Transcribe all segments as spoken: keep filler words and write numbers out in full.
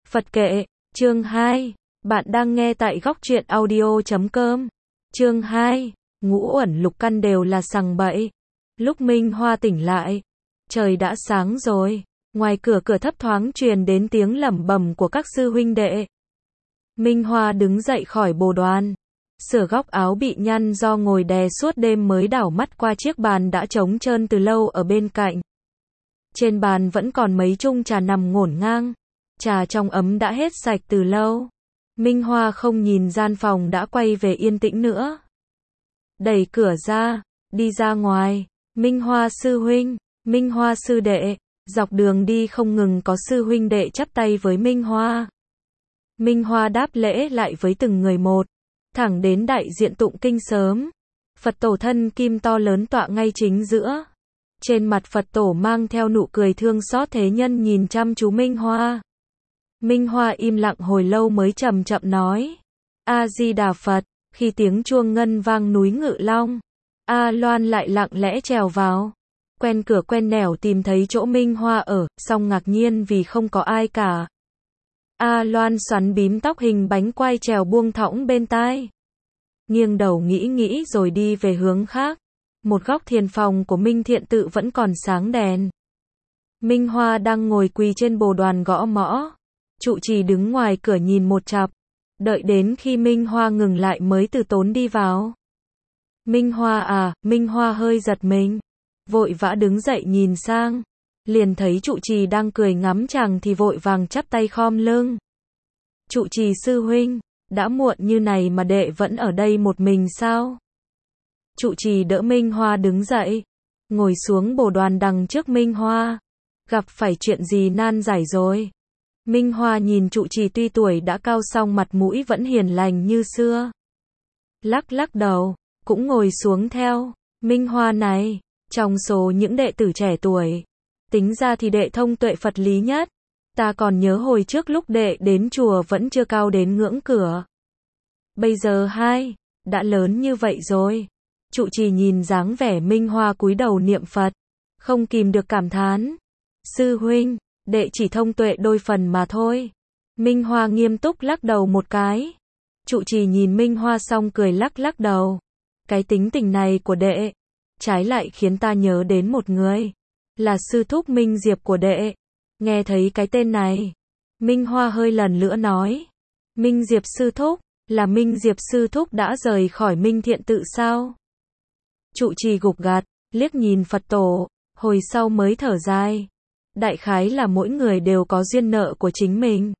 Phật kệ, chương hai. Bạn đang nghe tại góc truyện audio chấm com. Chương hai. Ngũ uẩn lục căn đều là sằng bậy. Lúc Minh Hoa tỉnh lại, trời đã sáng rồi. Ngoài cửa cửa thấp thoáng truyền đến tiếng lẩm bẩm của các sư huynh đệ. Minh Hoa đứng dậy khỏi bồ đoàn, sửa góc áo bị nhăn do ngồi đè suốt đêm mới đảo mắt qua chiếc bàn đã trống trơn từ lâu ở bên cạnh. Trên bàn vẫn còn mấy chung trà nằm ngổn ngang. Trà trong ấm đã hết sạch từ lâu. Minh Hoa không nhìn gian phòng đã quay về yên tĩnh nữa. Đẩy cửa ra, đi ra ngoài. Minh Hoa sư huynh, Minh Hoa sư đệ. Dọc đường đi không ngừng có sư huynh đệ chắp tay với Minh Hoa. Minh Hoa đáp lễ lại với từng người một, thẳng đến đại diện tụng kinh sớm. Phật tổ thân kim to lớn tọa ngay chính giữa. Trên mặt Phật tổ mang theo nụ cười thương xót thế nhân nhìn chăm chú Minh Hoa. Minh Hoa im lặng hồi lâu mới chậm chậm nói: A Di Đà Phật. Khi tiếng chuông ngân vang núi Ngự Long, A Loan lại lặng lẽ trèo vào. Quen cửa quen nẻo tìm thấy chỗ Minh Hoa ở, song ngạc nhiên vì không có ai cả. A Loan xoắn bím tóc hình bánh quai trèo buông thõng bên tai. Nghiêng đầu nghĩ nghĩ rồi đi về hướng khác. Một góc thiền phòng của Minh Thiện Tự vẫn còn sáng đèn. Minh Hoa đang ngồi quỳ trên bồ đoàn gõ mõ. Trụ trì đứng ngoài cửa nhìn một chặp. Đợi đến khi Minh Hoa ngừng lại mới từ tốn đi vào. Minh Hoa à, Minh Hoa hơi giật mình. Vội vã đứng dậy nhìn sang. Liền thấy trụ trì đang cười ngắm chàng thì vội vàng chắp tay khom lưng. Trụ trì sư huynh, đã muộn như này mà đệ vẫn ở đây một mình sao? Trụ trì đỡ Minh Hoa đứng dậy. Ngồi xuống bồ đoàn đằng trước Minh Hoa. Gặp phải chuyện gì nan giải rồi? Minh Hoa nhìn trụ trì tuy tuổi đã cao song mặt mũi vẫn hiền lành như xưa. Lắc lắc đầu, cũng ngồi xuống theo. Minh Hoa này, trong số những đệ tử trẻ tuổi, tính ra thì đệ thông tuệ Phật lý nhất. Ta còn nhớ hồi trước lúc đệ đến chùa vẫn chưa cao đến ngưỡng cửa. Bây giờ hai, đã lớn như vậy rồi. Trụ trì nhìn dáng vẻ Minh Hoa cúi đầu niệm Phật, không kìm được cảm thán. Sư huynh, đệ chỉ thông tuệ đôi phần mà thôi. Minh Hoa nghiêm túc lắc đầu một cái. Trụ trì nhìn Minh Hoa xong cười lắc lắc đầu. Cái tính tình này của đệ, trái lại khiến ta nhớ đến một người. Là sư thúc Minh Diệp của đệ. Nghe thấy cái tên này, Minh Hoa hơi lần nữa nói. Minh Diệp sư thúc, là Minh Diệp sư thúc đã rời khỏi Minh Thiện Tự sao? Trụ trì gục gặt, liếc nhìn Phật tổ, hồi sau mới thở dài. Đại khái là mỗi người đều có duyên nợ của chính mình.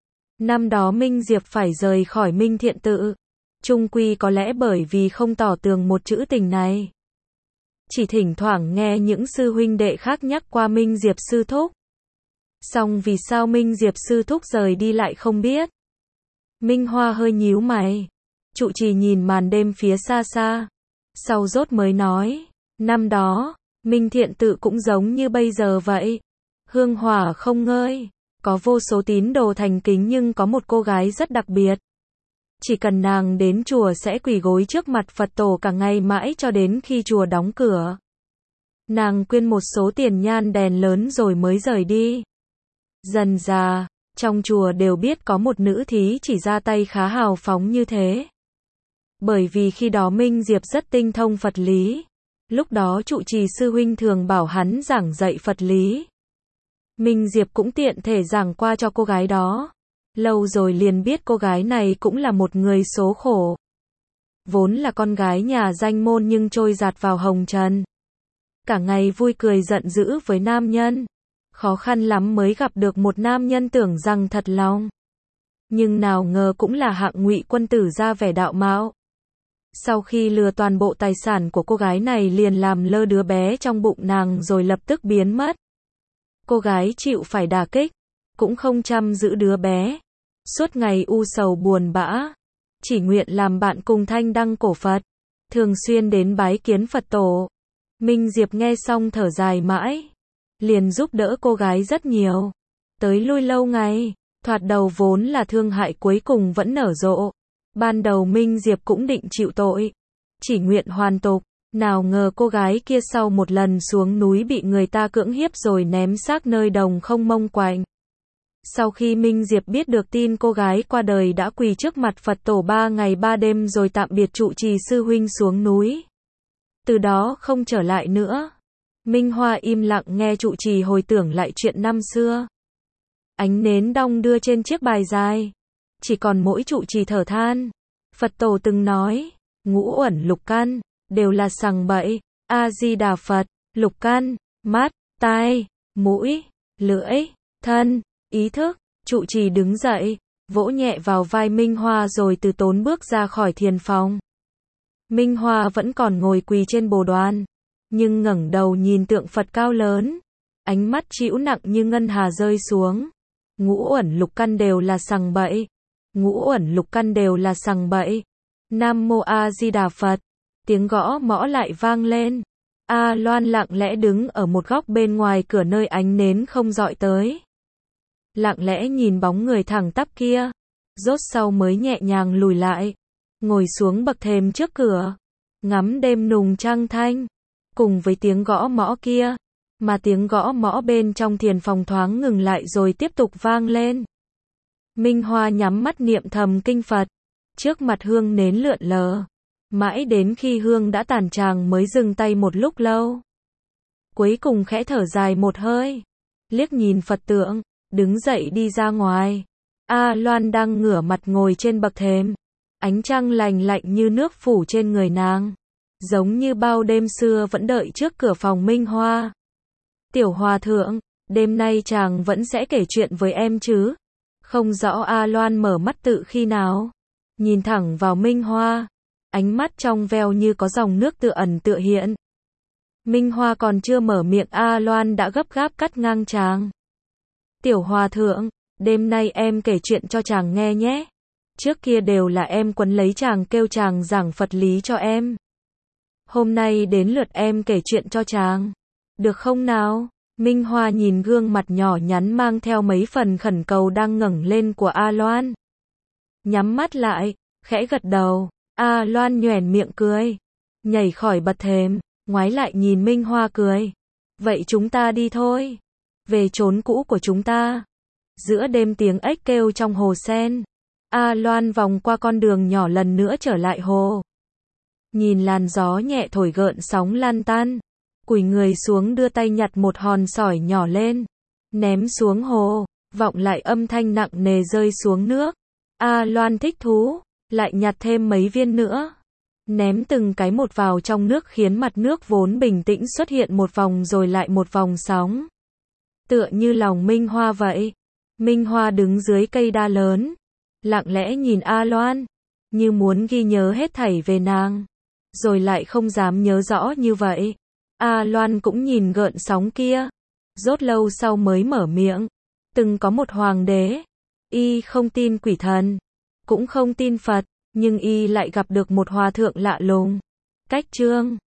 Năm đó Minh Diệp phải rời khỏi Minh Thiện Tự, chung quy có lẽ bởi vì không tỏ tường một chữ tình này. Chỉ thỉnh thoảng nghe những sư huynh đệ khác nhắc qua Minh Diệp sư thúc. Song vì sao Minh Diệp sư thúc rời đi lại không biết. Minh Hoa hơi nhíu mày. Trụ trì nhìn màn đêm phía xa xa. Sau rốt mới nói, năm đó, Minh Thiện Tự cũng giống như bây giờ vậy. Hương hỏa không ngơi, có vô số tín đồ thành kính nhưng có một cô gái rất đặc biệt. Chỉ cần nàng đến chùa sẽ quỳ gối trước mặt Phật tổ cả ngày mãi cho đến khi chùa đóng cửa. Nàng quyên một số tiền nhan đèn lớn rồi mới rời đi. Dần dà, trong chùa đều biết có một nữ thí chỉ ra tay khá hào phóng như thế. Bởi vì khi đó Minh Diệp rất tinh thông Phật lý. Lúc đó trụ trì sư huynh thường bảo hắn giảng dạy Phật lý. Minh Diệp cũng tiện thể giảng qua cho cô gái đó. Lâu rồi liền biết cô gái này cũng là một người số khổ. Vốn là con gái nhà danh môn nhưng trôi dạt vào hồng trần. Cả ngày vui cười giận dữ với nam nhân. Khó khăn lắm mới gặp được một nam nhân tưởng rằng thật lòng. Nhưng nào ngờ cũng là hạng ngụy quân tử ra vẻ đạo mạo. Sau khi lừa toàn bộ tài sản của cô gái này liền làm lơ đứa bé trong bụng nàng rồi lập tức biến mất. Cô gái chịu phải đả kích, cũng không chăm giữ đứa bé. Suốt ngày u sầu buồn bã, chỉ nguyện làm bạn cùng thanh đăng cổ Phật, thường xuyên đến bái kiến Phật tổ. Minh Diệp nghe xong thở dài mãi, liền giúp đỡ cô gái rất nhiều. Tới lui lâu ngày, thoạt đầu vốn là thương hại cuối cùng vẫn nở rộ. Ban đầu Minh Diệp cũng định chịu tội, chỉ nguyện hoàn tục. Nào ngờ cô gái kia sau một lần xuống núi bị người ta cưỡng hiếp rồi ném xác nơi đồng không mông quạnh. Sau khi Minh Diệp biết được tin cô gái qua đời đã quỳ trước mặt Phật tổ ba ngày ba đêm rồi tạm biệt trụ trì sư huynh xuống núi. Từ đó không trở lại nữa. Minh Hoa im lặng nghe trụ trì hồi tưởng lại chuyện năm xưa. Ánh nến đong đưa trên chiếc bài dài. Chỉ còn mỗi trụ trì thở than. Phật tổ từng nói, ngũ uẩn lục căn, đều là sằng bậy. A-di-đà Phật, lục căn, mắt, tai, mũi, lưỡi, thân, ý thức. Trụ trì đứng dậy, vỗ nhẹ vào vai Minh Hoa rồi từ tốn bước ra khỏi thiền phòng. Minh Hoa vẫn còn ngồi quỳ trên bồ đoàn, nhưng ngẩng đầu nhìn tượng Phật cao lớn, ánh mắt trĩu nặng như ngân hà rơi xuống. Ngũ uẩn lục căn đều là sằng bậy. Ngũ uẩn lục căn đều là sằng bậy. Nam mô A Di Đà Phật. Tiếng gõ mõ lại vang lên. A Loan lặng lẽ đứng ở một góc bên ngoài cửa nơi ánh nến không dọi tới. Lặng lẽ nhìn bóng người thẳng tắp kia, rốt sau mới nhẹ nhàng lùi lại, ngồi xuống bậc thềm trước cửa, ngắm đêm nùng trăng thanh, cùng với tiếng gõ mõ kia, mà tiếng gõ mõ bên trong thiền phòng thoáng ngừng lại rồi tiếp tục vang lên. Minh Hoa nhắm mắt niệm thầm kinh Phật, trước mặt hương nến lượn lờ, mãi đến khi hương đã tàn chàng mới dừng tay một lúc lâu. Cuối cùng khẽ thở dài một hơi, liếc nhìn Phật tượng, đứng dậy đi ra ngoài. A Loan đang ngửa mặt ngồi trên bậc thềm, ánh trăng lành lạnh như nước phủ trên người nàng, giống như bao đêm xưa vẫn đợi trước cửa phòng Minh Hoa. Tiểu hòa thượng, đêm nay chàng vẫn sẽ kể chuyện với em chứ? Không rõ A Loan mở mắt tự khi nào, nhìn thẳng vào Minh Hoa, ánh mắt trong veo như có dòng nước tựa ẩn tựa hiện. Minh Hoa còn chưa mở miệng A Loan đã gấp gáp cắt ngang chàng. Tiểu hòa thượng, đêm nay em kể chuyện cho chàng nghe nhé. Trước kia đều là em quấn lấy chàng kêu chàng giảng Phật lý cho em. Hôm nay đến lượt em kể chuyện cho chàng. Được không nào? Minh Hoa nhìn gương mặt nhỏ nhắn mang theo mấy phần khẩn cầu đang ngẩng lên của A Loan. Nhắm mắt lại, khẽ gật đầu. A Loan nhoẻn miệng cười, nhảy khỏi bậc thềm, ngoái lại nhìn Minh Hoa cười. Vậy chúng ta đi thôi. Về chốn cũ của chúng ta. Giữa đêm tiếng ếch kêu trong hồ sen. A Loan vòng qua con đường nhỏ lần nữa trở lại hồ. Nhìn làn gió nhẹ thổi gợn sóng lan tan. Cúi người xuống đưa tay nhặt một hòn sỏi nhỏ lên. Ném xuống hồ. Vọng lại âm thanh nặng nề rơi xuống nước. A Loan thích thú. Lại nhặt thêm mấy viên nữa. Ném từng cái một vào trong nước khiến mặt nước vốn bình tĩnh xuất hiện một vòng rồi lại một vòng sóng. Tựa như lòng Minh Hoa vậy. Minh Hoa đứng dưới cây đa lớn, lặng lẽ nhìn A Loan, như muốn ghi nhớ hết thảy về nàng, rồi lại không dám nhớ rõ như vậy. A Loan cũng nhìn gợn sóng kia, rốt lâu sau mới mở miệng. Từng có một hoàng đế, y không tin quỷ thần, cũng không tin Phật, nhưng y lại gặp được một hòa thượng lạ lùng. Cách Trương